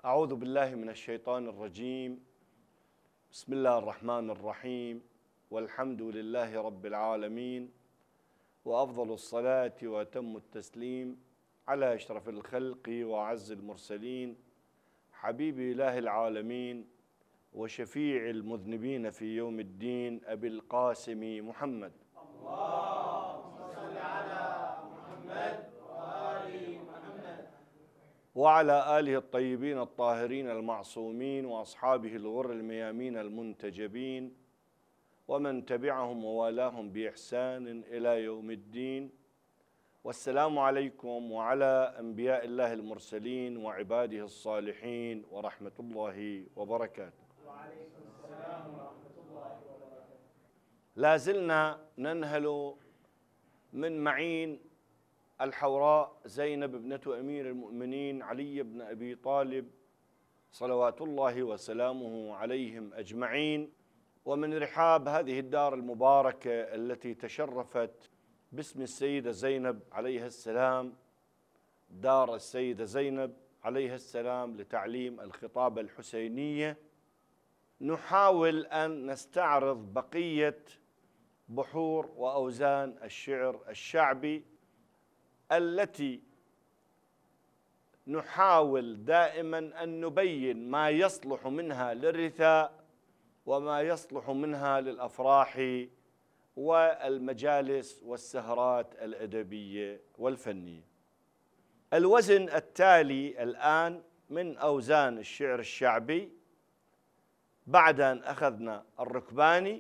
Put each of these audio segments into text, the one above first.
أعوذ بالله من الشيطان الرجيم. بسم الله الرحمن الرحيم، والحمد لله رب العالمين، وأفضل الصلاة وأتم التسليم على أشرف الخلق وأعز المرسلين، حبيب إله العالمين وشفيع المذنبين في يوم الدين، أبي القاسم محمد. اللهم صل على محمد وآل محمد. وعلى آله الطيبين الطاهرين المعصومين، وأصحابه الغر الميامين المنتجبين، ومن تبعهم ووالاهم بإحسان إلى يوم الدين. والسلام عليكم وعلى أنبياء الله المرسلين وعباده الصالحين ورحمة الله وبركاته. وعليكم السلام ورحمة الله وبركاته. لا زلنا ننهل من معين الحوراء زينب ابنة أمير المؤمنين علي بن أبي طالب صلوات الله وسلامه عليهم أجمعين، ومن رحاب هذه الدار المباركة التي تشرفت باسم السيدة زينب عليها السلام، دار السيدة زينب عليها السلام لتعليم الخطابة الحسينية. نحاول أن نستعرض بقية بحور وأوزان الشعر الشعبي التي نحاول دائما أن نبين ما يصلح منها للرثاء وما يصلح منها للأفراح والمجالس والسهرات الأدبية والفنية. الوزن التالي الآن من أوزان الشعر الشعبي، بعد أن أخذنا الركباني،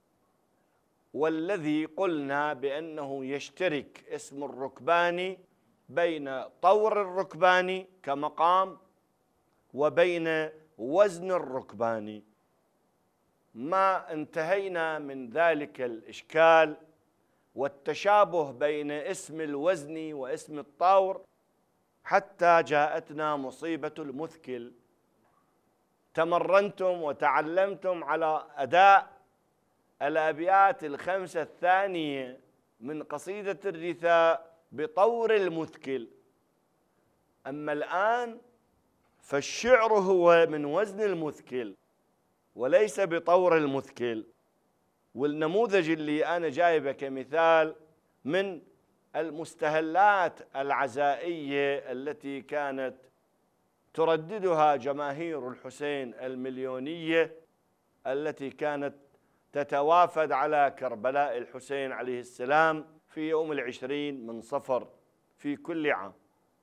والذي قلنا بأنه يشترك اسم الركباني بين طور الركباني كمقام وبين وزن الركباني. ما انتهينا من ذلك الإشكال والتشابه بين اسم الوزن واسم الطور حتى جاءتنا مصيبة المثكل. تمرنتم وتعلمتم على أداء الأبيات الخمسة الثانية من قصيدة الرثاء بطور المثكل، أما الآن فالشعر هو من وزن المثكل وليس بطور المثكل. والنموذج اللي أنا جايبه كمثال من المستهلات العزائية التي كانت ترددها جماهير الحسين المليونية، التي كانت تتوافد على كربلاء الحسين عليه السلام في يوم 20 من صفر في كل عام.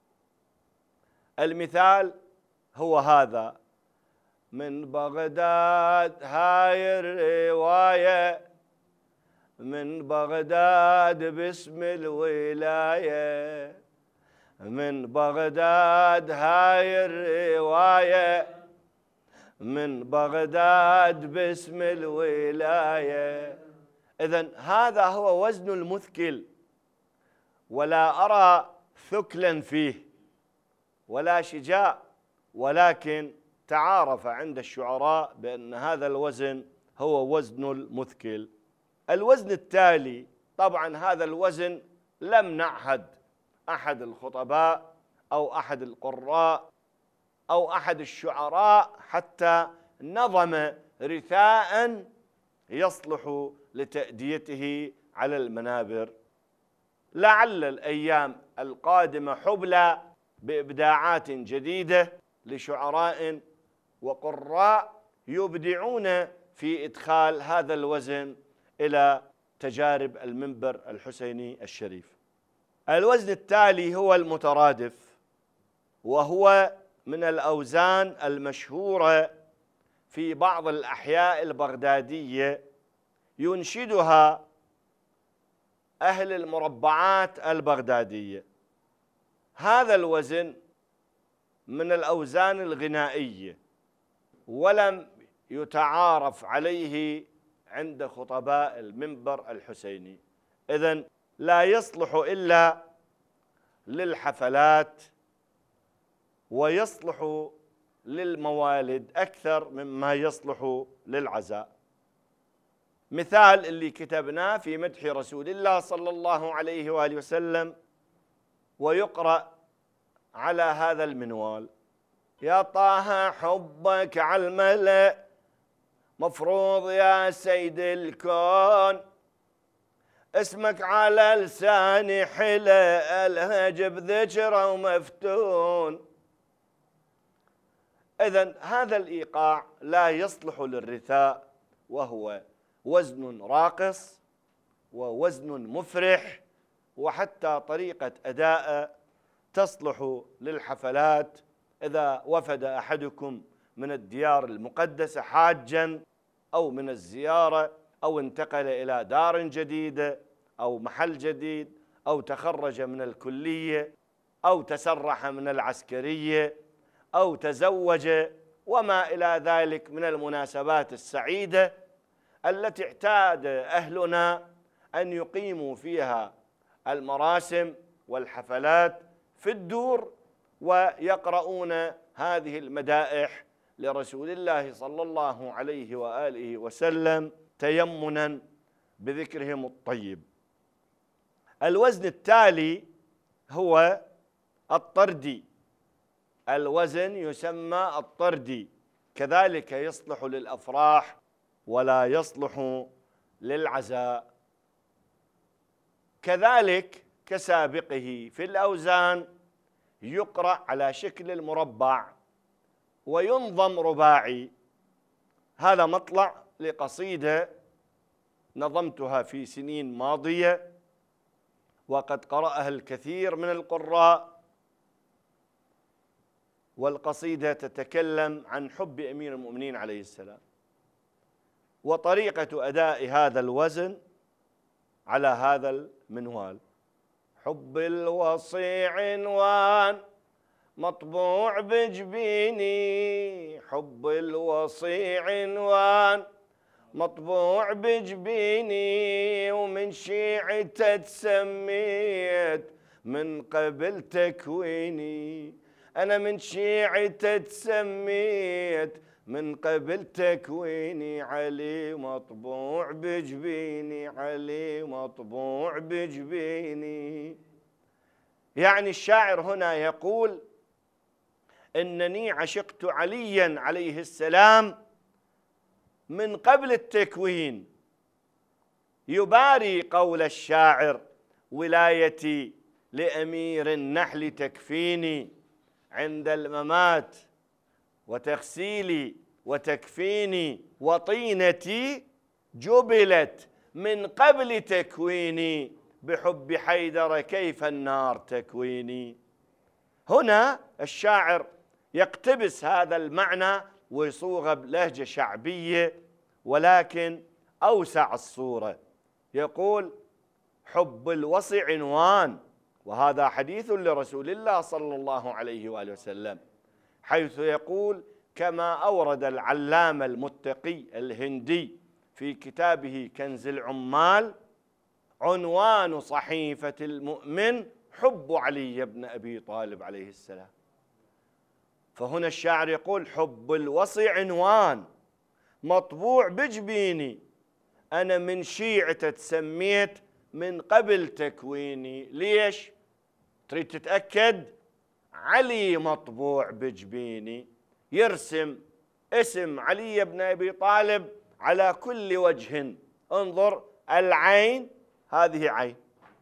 المثال هو هذا: من بغداد هاي الرواية، من بغداد باسم الولاية، من بغداد هاي الرواية، من بغداد باسم الولاية. إذن هذا هو وزن المثكل، ولا أرى ثكلا فيه ولا شجاع، ولكن تعارف عند الشعراء بأن هذا الوزن هو وزن المثكل. الوزن التالي، طبعا هذا الوزن لم نعهد أحد الخطباء أو أحد القراء أو أحد الشعراء حتى نظم رثاء يصلح لتأديته على المنابر. لعل الأيام القادمة حبلى بإبداعات جديدة لشعراء وقراء يبدعون في إدخال هذا الوزن إلى تجارب المنبر الحسيني الشريف. الوزن التالي هو المترادف، وهو من الأوزان المشهورة في بعض الأحياء البغدادية، ينشدها أهل المربعات البغدادية. هذا الوزن من الأوزان الغنائية، ولم يتعارف عليه عند خطباء المنبر الحسيني، إذن لا يصلح إلا للحفلات ويصلح للموالد أكثر مما يصلح للعزاء. مثال اللي كتبناه في مدح رسول الله صلى الله عليه وآله وسلم، ويقرأ على هذا المنوال: يا طه حبك على الملأ مفروض يا سيد الكون، اسمك على لساني حلا الهج بذكره ومفتون. إذن هذا الإيقاع لا يصلح للرثاء، وهو وزن راقص ووزن مفرح، وحتى طريقة أداء تصلح للحفلات. إذا وفد أحدكم من الديار المقدسة حاجا أو من الزيارة أو انتقل إلى دار جديدة أو محل جديد أو تخرج من الكلية أو تسرح من العسكرية أو تزوج وما إلى ذلك من المناسبات السعيدة التي اعتاد أهلنا أن يقيموا فيها المراسم والحفلات في الدور ويقرؤون هذه المدائح لرسول الله صلى الله عليه وآله وسلم تيمنا بذكرهم الطيب. الوزن التالي هو الطردي. الوزن يسمى الطردي، كذلك يصلح للأفراح ولا يصلح للعزاء. كذلك كسابقه في الأوزان يقرأ على شكل المربع وينظم رباعي. هذا مطلع لقصيدة نظمتها في سنين ماضية وقد قرأها الكثير من القراء، والقصيدة تتكلم عن حب أمير المؤمنين عليه السلام. وطريقة أداء هذا الوزن على هذا المنوال: حب الوصي عنوان مطبوع بجبيني، حب الوصي عنوان مطبوع بجبيني، ومن شيعته تسميت من قبل تكويني. أنا من شيعته تسميت من قبل تكويني، علي مطبوع بجبيني، علي مطبوع بجبيني. يعني الشاعر هنا يقول إنني عشقت عليا عليه السلام من قبل التكوين. يباري قول الشاعر: ولايتي لأمير النحل تكفيني عند الممات، وتغسيلي وتكفيني، وطينتي جبلت من قبل تكويني، بحب حيدر كيف النار تكويني. هنا الشاعر يقتبس هذا المعنى ويصوغه بلهجة شعبية ولكن أوسع الصورة. يقول: حب الوصي عنوان، وهذا حديث لرسول الله صلى الله عليه وآله وسلم، حيث يقول كما أورد العلامة المتقي الهندي في كتابه كنز العمال: عنوان صحيفة المؤمن حب علي بن أبي طالب عليه السلام. فهنا الشاعر يقول: حب الوصي عنوان مطبوع بجبيني، أنا من شيعته تسميت من قبل تكويني. ليش؟ تريد تتأكد؟ علي مطبوع بجبيني، يرسم اسم علي بن أبي طالب على كل وجه. انظر، العين هذه عين،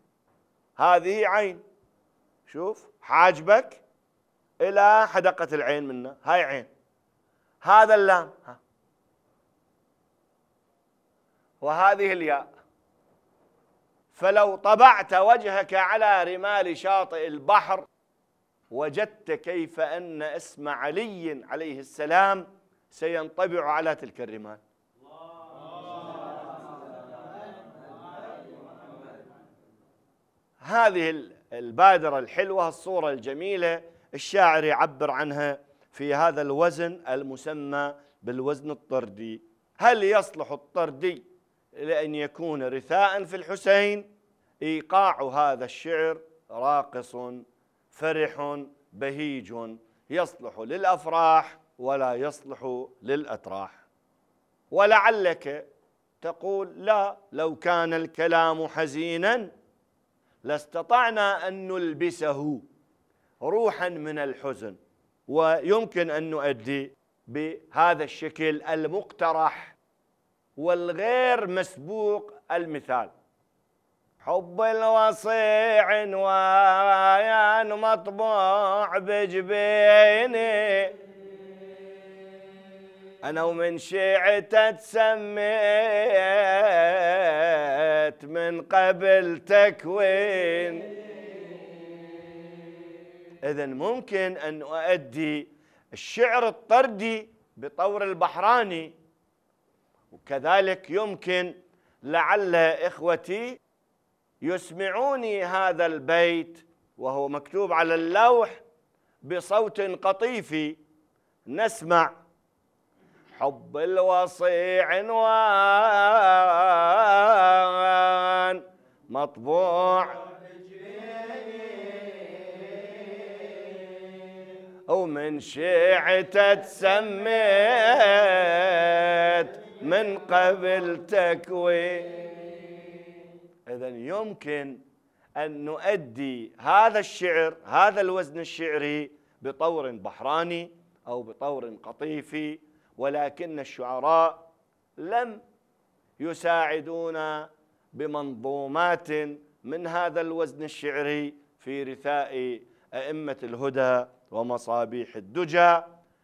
هذه عين، شوف حاجبك إلى حدقة العين منه، هاي عين. هذا اللام، وهذه الياء. فلو طبعت وجهك على رمال شاطئ البحر وجدت كيف أن اسم علي عليه السلام سينطبع على تلك الرمال. هذه البادرة الحلوة، الصورة الجميلة، الشاعر يعبر عنها في هذا الوزن المسمى بالوزن الطردي. هل يصلح الطردي لأن يكون رثاء في الحسين؟ إيقاع هذا الشعر راقص فرح بهيج، يصلح للأفراح ولا يصلح للأتراح. ولعلك تقول: لا، لو كان الكلام حزينا لاستطعنا أن نلبسه روحا من الحزن. ويمكن أن نؤدي بهذا الشكل المقترح والغير مسبوق المثال: حب الوصي عنوان مطبوع بجبيني، أنا ومن شيعته تسميت من قبل تكوين. إذن ممكن أن أؤدي الشعر الطردي بطور البحراني، وكذلك يمكن لعل إخوتي يسمعوني هذا البيت وهو مكتوب على اللوح بصوت قطيفي. نسمع: حب الوصي عنوان مطبوع ومن شيعته تسميت من قبل تكوين. إذن يمكن أن نؤدي هذا الشعر، هذا الوزن الشعري، بطور بحراني أو بطور قطيفي، ولكن الشعراء لم يساعدونا بمنظومات من هذا الوزن الشعري في رثاء أئمة الهدى ومصابيح الدجى.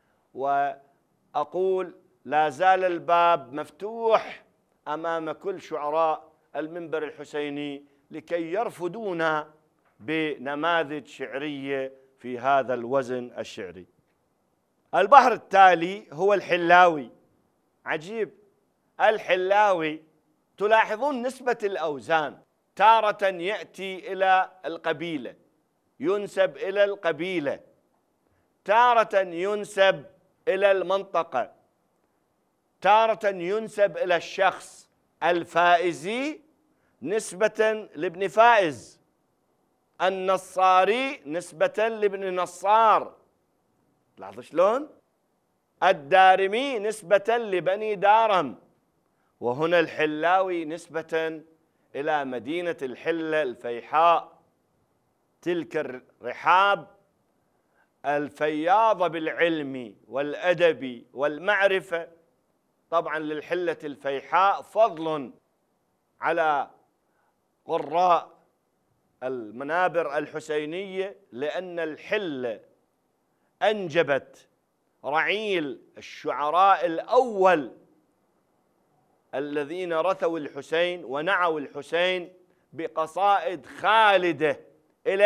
وأقول لا زال الباب مفتوح أمام كل شعراء المنبر الحسيني لكي يرفدونا بنماذج شعرية في هذا الوزن الشعري. البحر التالي هو الحلاوي. عجيب، الحلاوي تلاحظون نسبة الأوزان، تارة يأتي إلى القبيلة، ينسب إلى القبيلة، تارة ينسب إلى المنطقة، تارة ينسب إلى الشخص. الفائزي نسبة لابن فائز، النصاري نسبة لابن نصار، لاحظوا شلون؟ الدارمي نسبة لبني دارم، وهنا الحلاوي نسبة إلى مدينة الحلة الفيحاء، تلك الرحاب الفياضة بالعلم والأدب والمعرفة. طبعا للحلة الفيحاء فضل على قراء المنابر الحسينية، لأن الحلة أنجبت رعيل الشعراء الأول الذين رثوا الحسين ونعوا الحسين بقصائد خالدة إلى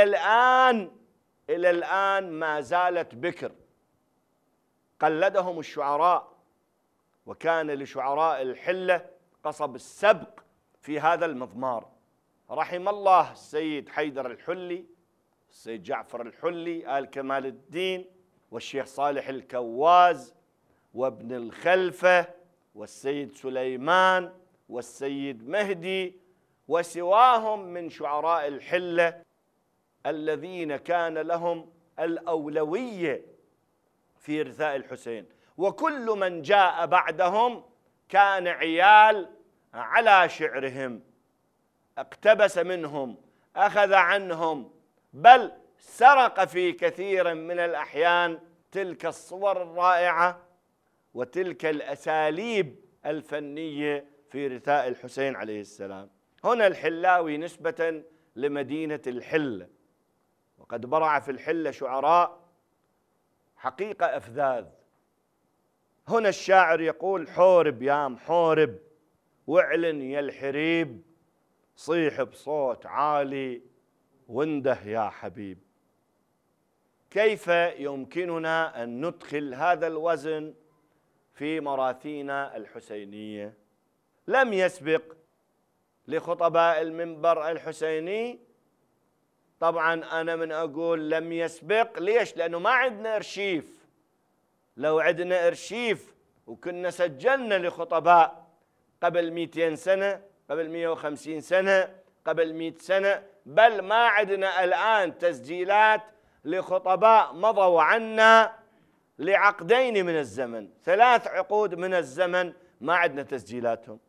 الآن ما زالت بكر. قلدهم الشعراء، وكان لشعراء الحلة قصب السبق في هذا المضمار. رحم الله السيد حيدر الحلي، السيد جعفر الحلي آل كمال الدين، والشيخ صالح الكواز، وابن الخلفة، والسيد سليمان، والسيد مهدي، وسواهم من شعراء الحلة الذين كان لهم الأولوية في رثاء الحسين. وكل من جاء بعدهم كان عيال على شعرهم، اقتبس منهم، أخذ عنهم، بل سرق في كثير من الأحيان تلك الصور الرائعة وتلك الأساليب الفنية في رثاء الحسين عليه السلام. هنا الحلاوي نسبة لمدينة الحلة، وقد برع في الحلة شعراء حقيقة أفذاذ. هنا الشاعر يقول: حورب يا محورب واعلن يا الحريب، صيح بصوت عالي وانده يا حبيب. كيف يمكننا أن ندخل هذا الوزن في مراثينا الحسينية؟ لم يسبق لخطباء المنبر الحسيني. طبعا أنا من أقول لم يسبق، ليش؟ لأنه ما عندنا أرشيف. لو عندنا أرشيف وكنا سجلنا لخطباء قبل 200 سنة، قبل 150 سنة، قبل 100 سنة، بل ما عندنا الآن تسجيلات لخطباء مضوا عنا لعقدين من الزمن، 3 عقود من الزمن ما عندنا تسجيلاتهم.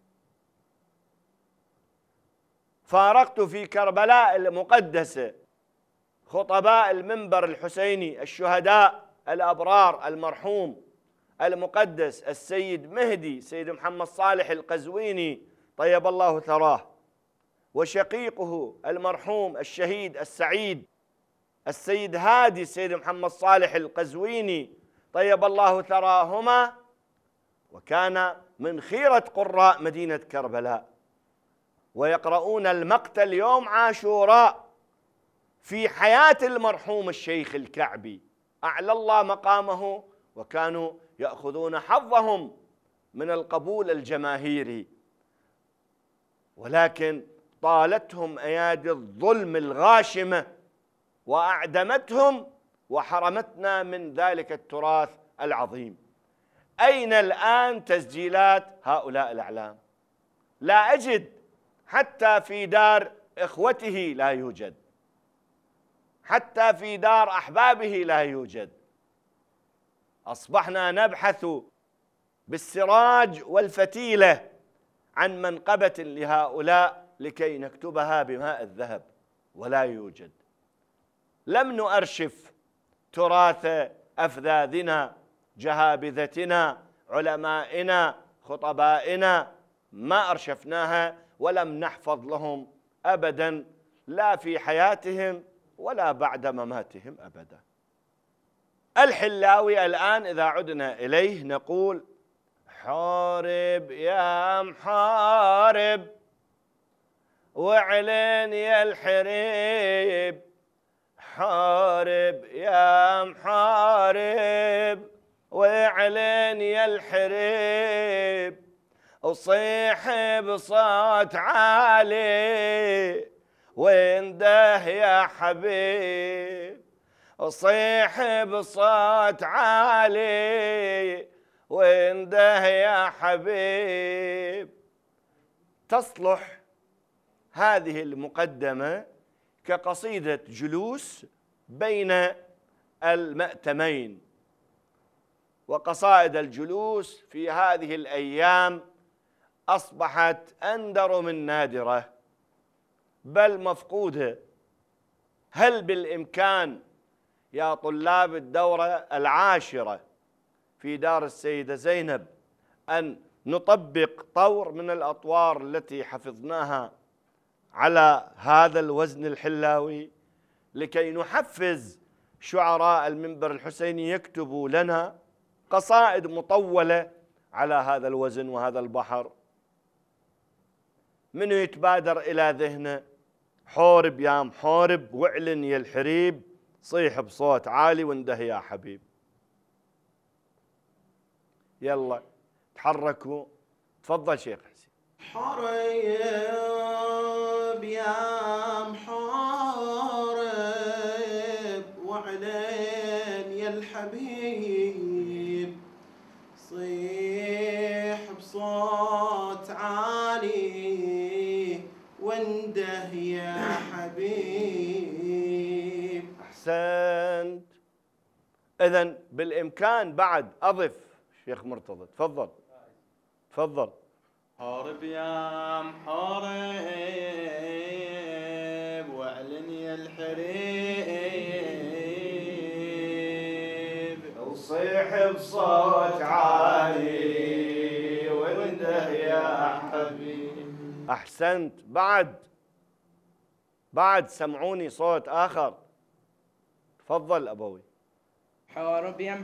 فارقت في كربلاء المقدسة خطباء المنبر الحسيني الشهداء الأبرار المرحوم المقدس السيد مهدي سيد محمد صالح القزويني طيب الله ثراه، وشقيقه المرحوم الشهيد السعيد السيد هادي سيد محمد صالح القزويني طيب الله ثراهما، وكان من خيرة قراء مدينة كربلاء، ويقرؤون المقتل يوم عاشوراء في حياة المرحوم الشيخ الكعبي أعلى الله مقامه، وكانوا يأخذون حظهم من القبول الجماهيري، ولكن طالتهم أيادي الظلم الغاشمة وأعدمتهم وحرمتنا من ذلك التراث العظيم. أين الآن تسجيلات هؤلاء الأعلام؟ لا أجد، حتى في دار إخوته لا يوجد، حتى في دار أحبابه لا يوجد. أصبحنا نبحث بالسراج والفتيلة عن منقبة لهؤلاء لكي نكتبها بماء الذهب، ولا يوجد. لم نؤرشف تراث أفذاذنا، جهابذتنا، علمائنا، خطبائنا، ما أرشفناها ولم نحفظ لهم أبدا، لا في حياتهم ولا بعد مماتهم أبدا. الحلاوي الآن إذا عدنا إليه نقول: حارب يا محارب واعلن يا الحريب، حارب يا محارب واعلن يا الحريب، وصيح بصوت عالي وانده يا حبيب، وصيح بصوت عالي وانده يا حبيب. تصلح هذه المقدمة كقصيدة جلوس بين المأتمين، وقصائد الجلوس في هذه الأيام أصبحت أندر من نادرة، بل مفقودة. هل بالإمكان يا طلاب الدورة العاشرة في دار السيدة زينب أن نطبق طور من الأطوار التي حفظناها على هذا الوزن الحلاوي، لكي نحفز شعراء المنبر الحسيني يكتبوا لنا قصائد مطولة على هذا الوزن وهذا البحر؟ منو يتبادر إلى ذهنه؟ حورب يا محارب واعلن يا الحريب، صيح بصوت عالي وانده يا حبيب. يلا تحركوا، تفضل شيخ حسين. حارب يا محارب واعلن يا الحبيب، صيح بصوت عالي وانده يا حبيب. أحسنت. إذن بالإمكان بعد أضف شيخ مرتضى، تفضل تفضل. حارب يا محارب واعلن يا الحريب، وصيح بصوت عالي وانده يا حبيب. أحسنت. بعد سمعوني صوت آخر، تفضل أبوي. حارب يا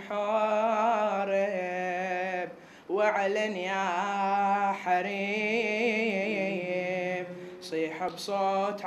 محارب واعلن يا حريب، صيح بصوت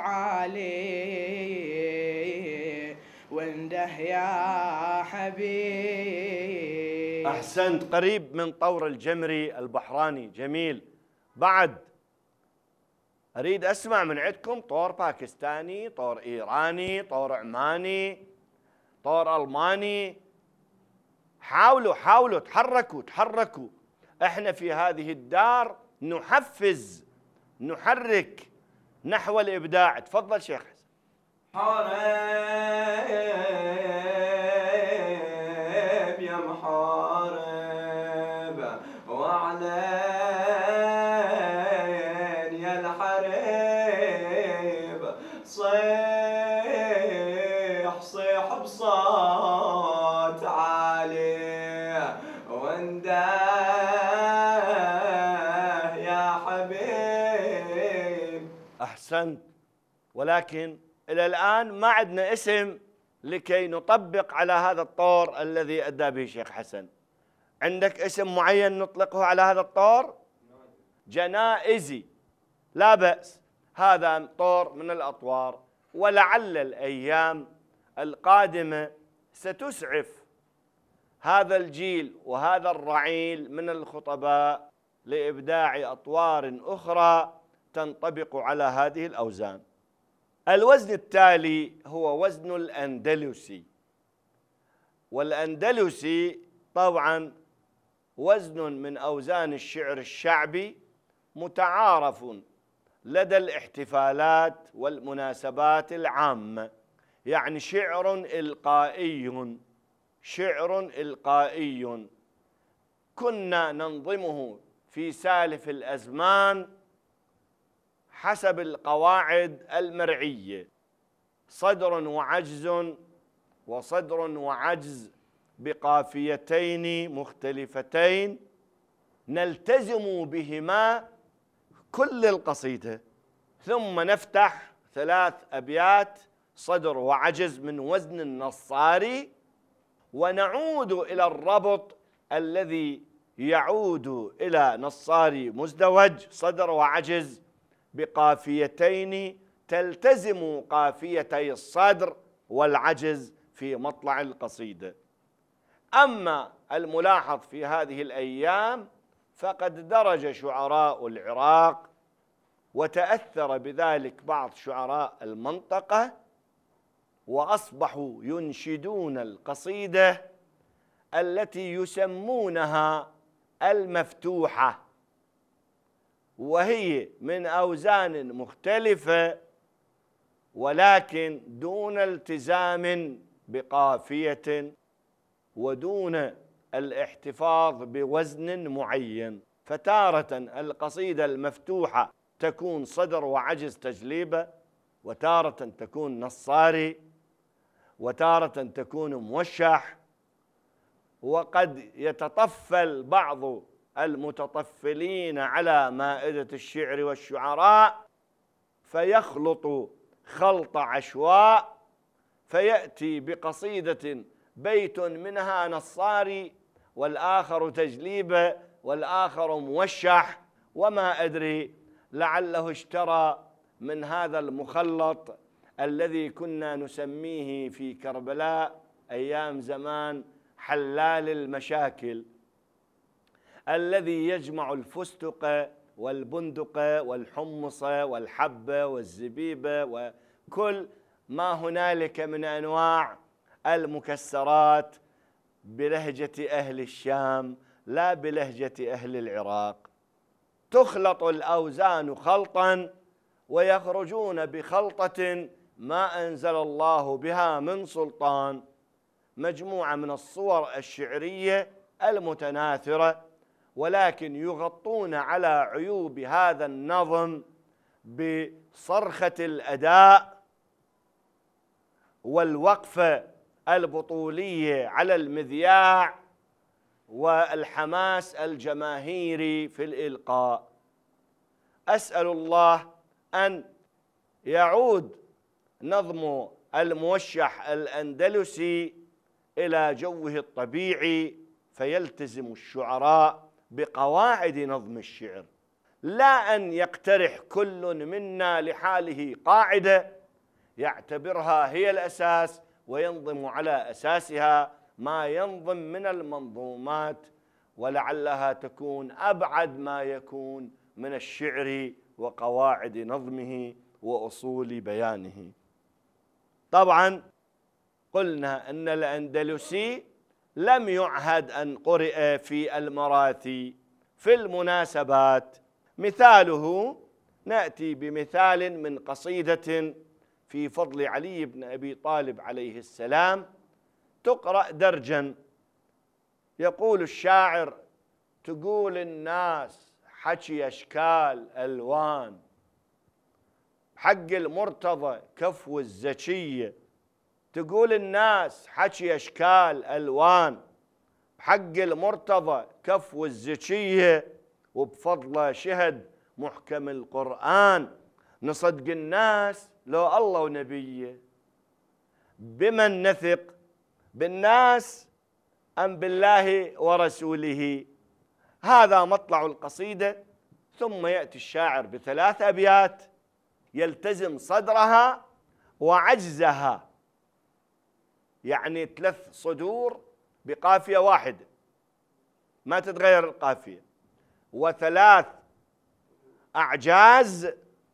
عالي وانده يا حبيب. أحسنت. قريب من طور الجمري البحراني، جميل. بعد أريد أسمع من عندكم طور باكستاني، طور إيراني، طور عماني، طور ألماني. حاولوا تحركوا. احنا في هذه الدار نحفز، نحرك نحو الإبداع. تفضل شيخ حسن. حارب يا محارب واعلن يا الحريب، صيح بصوت عالي أحسنت. ولكن إلى الآن ما عندنا اسم لكي نطبق على هذا الطور الذي أدى به الشيخ حسن. عندك اسم معين نطلقه على هذا الطور؟ جنائزي، لا بأس، هذا طور من الأطوار. ولعل الأيام القادمة ستسعف هذا الجيل وهذا الرعيل من الخطباء لإبداع أطوار أخرى تنطبق على هذه الأوزان. الوزن التالي هو وزن الأندلسي. والأندلسي طبعا وزن من أوزان الشعر الشعبي متعارف لدى الاحتفالات والمناسبات العامة، يعني شعر إلقائي، شعر إلقائي كنا ننظمه في سالف الأزمان حسب القواعد المرعية: صدر وعجز، وصدر وعجز بقافيتين مختلفتين نلتزم بهما كل القصيدة، ثم نفتح 3 أبيات صدر وعجز من وزن النصاري، ونعود إلى الربط الذي يعود إلى نصاري مزدوج صدر وعجز بقافيتين تلتزم قافيتي الصدر والعجز في مطلع القصيدة. أما الملاحظ في هذه الأيام فقد درج شعراء العراق وتأثر بذلك بعض شعراء المنطقة، وأصبحوا ينشدون القصيدة التي يسمونها المفتوحة، وهي من أوزان مختلفة ولكن دون التزام بقافية ودون الاحتفاظ بوزن معين. فتارة القصيدة المفتوحة تكون صدر وعجز تجليبة، وتارة تكون نصاري، وتارة تكون موشح. وقد يتطفل بعض المتطفلين على مائدة الشعر والشعراء فيخلط خلط عشواء، فيأتي بقصيدة بيت منها نصاري والآخر تجليبة والآخر موشح، وما أدري لعله اشترى من هذا المخلط الذي كنا نسميه في كربلاء أيام زمان حلال المشاكل، الذي يجمع الفستق والبندق والحمص والحب والزبيب وكل ما هنالك من أنواع المكسرات بلهجة أهل الشام لا بلهجة أهل العراق. تخلط الأوزان خلطا ويخرجون بخلطة ما أنزل الله بها من سلطان، مجموعة من الصور الشعرية المتناثرة، ولكن يغطون على عيوب هذا النظم بصرخة الأداء والوقفة البطولية على المذياع والحماس الجماهيري في الإلقاء. أسأل الله أن يعود نظم الموشح الأندلسي إلى جوه الطبيعي، فيلتزم الشعراء بقواعد نظم الشعر، لا أن يقترح كل منا لحاله قاعدة يعتبرها هي الأساس وينظم على أساسها ما ينظم من المنظومات، ولعلها تكون أبعد ما يكون من الشعر وقواعد نظمه وأصول بيانه. طبعا قلنا أن الأندلسي لم يعهد أن قرئ في المراثي في المناسبات. مثاله نأتي بمثال من قصيدة في فضل علي بن أبي طالب عليه السلام تقرأ درجا. يقول الشاعر: تقول الناس حكي أشكال ألوان، حق المرتضى كفو الزكية. تقول الناس حكي أشكال ألوان، حق المرتضى كفو الزكية، وبفضله شهد محكم القرآن. نصدق الناس لو الله ونبيه؟ بمن نثق؟ بالناس أم بالله ورسوله؟ هذا مطلع القصيدة. ثم يأتي الشاعر بثلاث أبيات يلتزم صدرها وعجزها، يعني 3 صدور بقافية واحدة ما تتغير القافية، و3 أعجاز،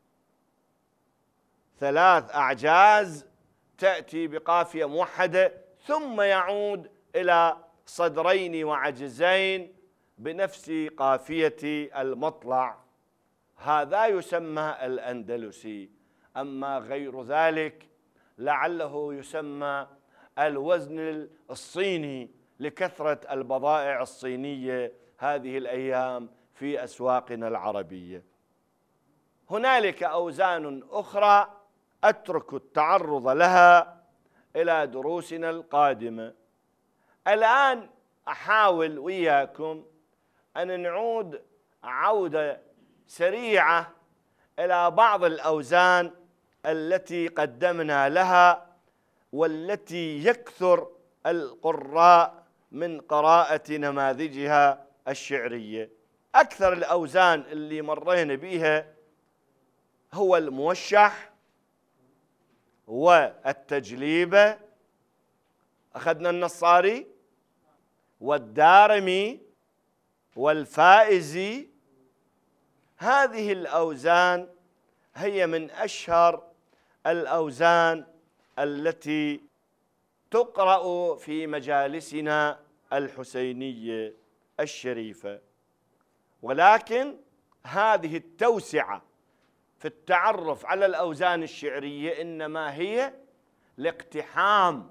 3 أعجاز تأتي بقافية موحدة، ثم يعود إلى صدرين وعجزين بنفس قافية المطلع. هذا يسمى الأندلسي. أما غير ذلك لعله يسمى الوزن الصيني لكثرة البضائع الصينية هذه الأيام في أسواقنا العربية. هنالك أوزان أخرى أترك التعرض لها إلى دروسنا القادمة. الآن أحاول وياكم أن نعود عودة سريعة إلى بعض الأوزان التي قدمنا لها والتي يكثر القراء من قراءة نماذجها الشعرية. أكثر الأوزان اللي مرينا بيها هو الموشح والتجليبة، أخذنا النصاري والدارمي والفائزي. هذه الأوزان هي من أشهر الأوزان التي تقرأ في مجالسنا الحسينية الشريفة، ولكن هذه التوسعة في التعرف على الأوزان الشعرية إنما هي لاقتحام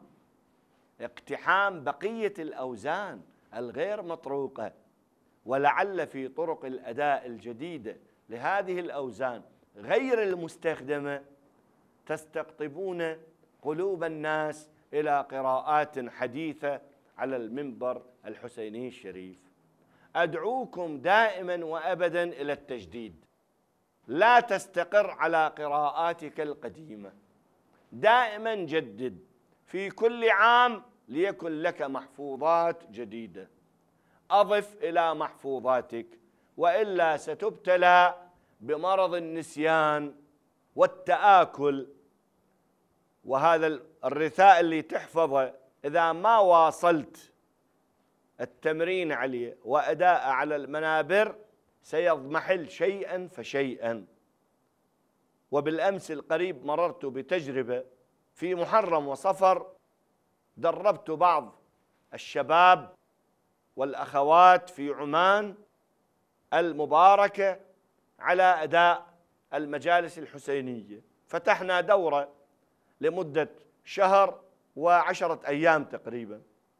بقية الأوزان الغير مطروقة، ولعل في طرق الأداء الجديدة لهذه الأوزان غير المستخدمة تستقطبون قلوب الناس إلى قراءات حديثة على المنبر الحسيني الشريف. أدعوكم دائما وأبدا إلى التجديد، لا تستقر على قراءاتك القديمة، دائما جدد في كل عام ليكن لك محفوظات جديدة. أضف إلى محفوظاتك، وإلا ستبتلى بمرض النسيان والتآكل. وهذا الرثاء اللي تحفظه إذا ما واصلت التمرين عليه وأداء على المنابر سيضمحل شيئا فشيئا. وبالأمس القريب مررت بتجربة في محرم وصفر، دربت بعض الشباب والأخوات في عمان المباركة على أداء المجالس الحسينية. فتحنا دورة لمدة 1 و10 أيام تقريبا،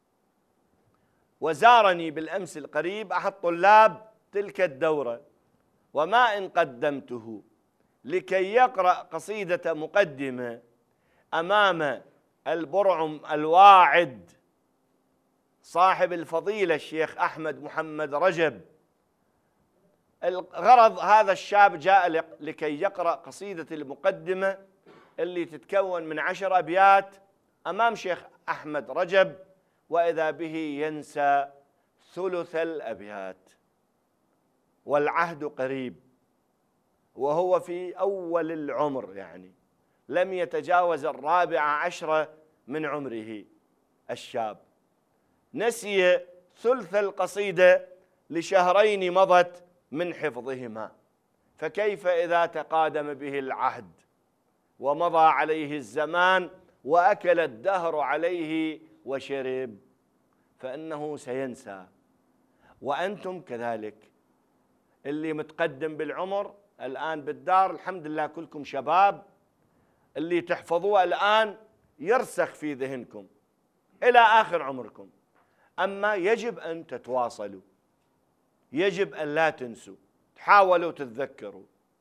وزارني بالأمس القريب أحد طلاب تلك الدورة، وما إن قدمته لكي يقرأ قصيدة مقدمة أمام البرعم الواعد صاحب الفضيلة الشيخ أحمد محمد رجب. الغرض هذا الشاب جاء لكي يقرأ قصيدة المقدمة اللي تتكون من 10 أبيات أمام شيخ أحمد رجب، وإذا به ينسى ثلث الأبيات والعهد قريب، وهو في أول العمر، يعني لم يتجاوز 14 من عمره الشاب. نسي ثلث القصيدة ل2 مضت من حفظهما، فكيف إذا تقادم به العهد ومضى عليه الزمان وأكل الدهر عليه وشرب، فإنه سينسى. وأنتم كذلك، اللي متقدم بالعمر الآن بالدار الحمد لله كلكم شباب، اللي تحفظوه الآن يرسخ في ذهنكم إلى آخر عمركم. أما يجب أن تتواصلوا، يجب أن لا تنسوا، تحاولوا تتذكروا،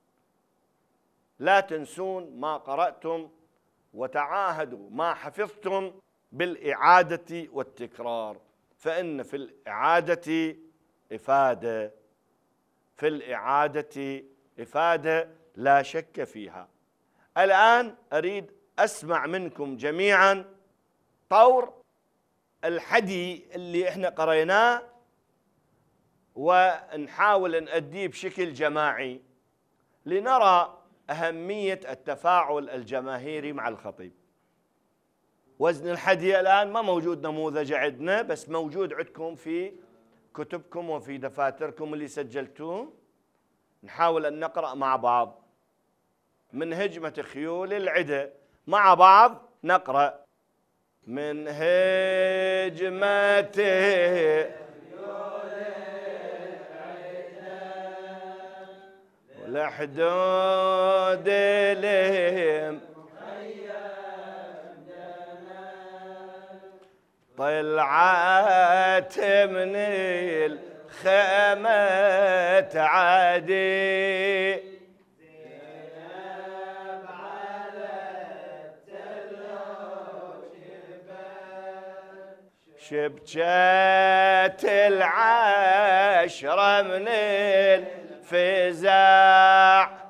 لا تنسون ما قرأتم، وتعاهدوا ما حفظتم بالإعادة والتكرار، فإن في الإعادة إفادة، في الإعادة إفادة لا شك فيها. الآن أريد أسمع منكم جميعا طور الحدي اللي احنا قريناه، ونحاول نأديه بشكل جماعي لنرى أهمية التفاعل الجماهيري مع الخطيب. وزن الحدي الآن ما موجود نموذج عندنا، بس موجود عندكم في كتبكم وفي دفاتركم اللي سجلتوه. نحاول أن نقرأ مع بعض من هجمة خيول العدا، مع بعض نقرأ من هجمة والحدود لهم طلعت من الخيمة عادي شبكت العشرة من الفزاع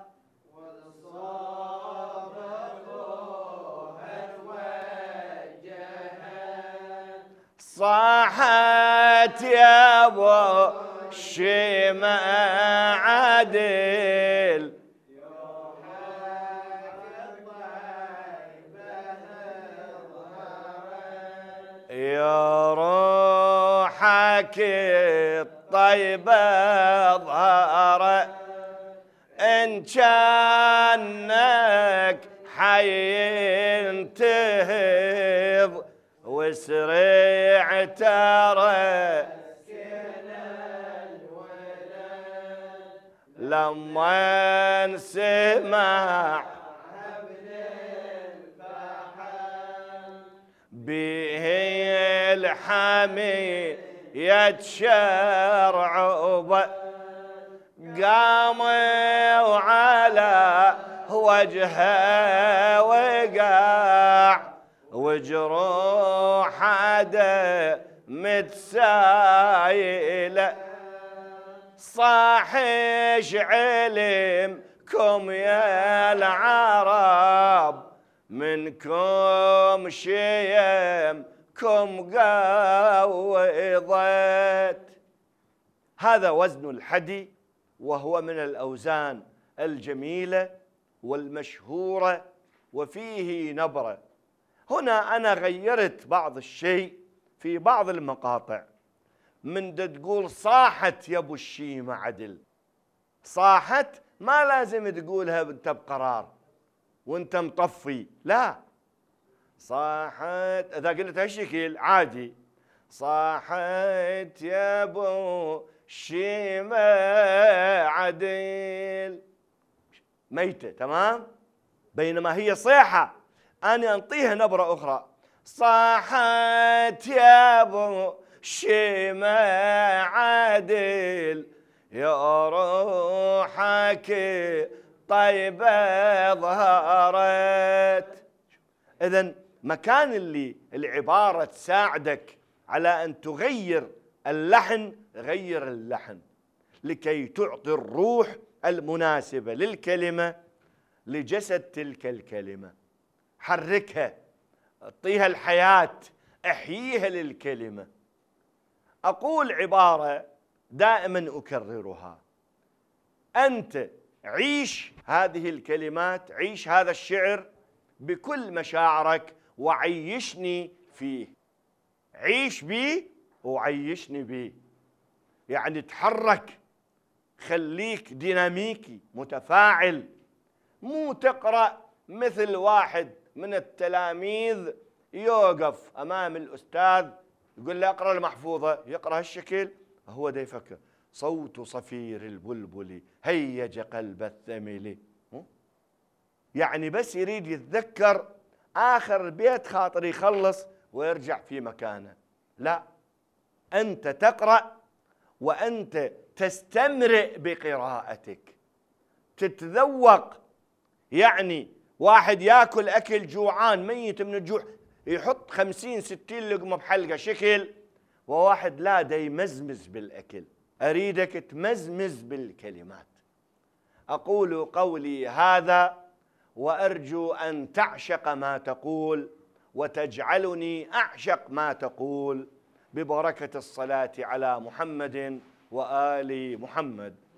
صاحت يا ابو الشيمة عدل يا روحك الطيبة ظهر إن كانك حي تهض وسريع ترى لما نسمع به الحمي يتشرعب قاموا على وجهه وقع وجروح حدا متسايله صاحش علمكم يا العرب منكم شيمكم قوضت. هذا وزن الحدي، وهو من الأوزان الجميلة والمشهورة وفيه نبرة. هنا أنا غيرت بعض الشيء في بعض المقاطع، من تقول صاحت يا ابو الشيمة عدل، صاحت ما لازم تقولها وانت بقرار وانت مطفي، لا، صاحت اذا قلت هالشكل عادي، صاحت يا ابو الشيمة عدل ميتة، تمام؟ بينما هي صيحة أنا أنطيها نبرة أخرى، صاحت يا ابو الشيمة عدل يا روحك طيبة ظهرت. إذن مكان اللي العبارة تساعدك على أن تغير اللحن، غير اللحن لكي تعطي الروح المناسبة للكلمة لجسد تلك الكلمة. حركها، اعطيها الحياة، احييها للكلمة. أقول عبارة دائما أكررها، أنت عيش هذه الكلمات، عيش هذا الشعر بكل مشاعرك وعيشني فيه. عيش بي وعيشني بيه، يعني تحرك، خليك ديناميكي متفاعل، مو تقرأ مثل واحد من التلاميذ يوقف أمام الأستاذ يقول له اقرأ المحفوظة، يقرأ هالشكل، هو دا يفكر صوت صفير البلبل هيج قلب الثمل، يعني بس يريد يتذكر آخر البيت خاطر يخلص ويرجع في مكانه. لا، أنت تقرأ وأنت تستمرئ بقراءتك، تتذوق. يعني واحد ياكل أكل جوعان ميت من الجوع يحط 50-60 لقمة بحلقة شكل، وواحد لا دا يمزمز بالأكل. أريدك تمزمز بالكلمات، أقول قولي هذا وأرجو أن تعشق ما تقول وتجعلني أعشق ما تقول ببركة الصلاة على محمد وآل محمد.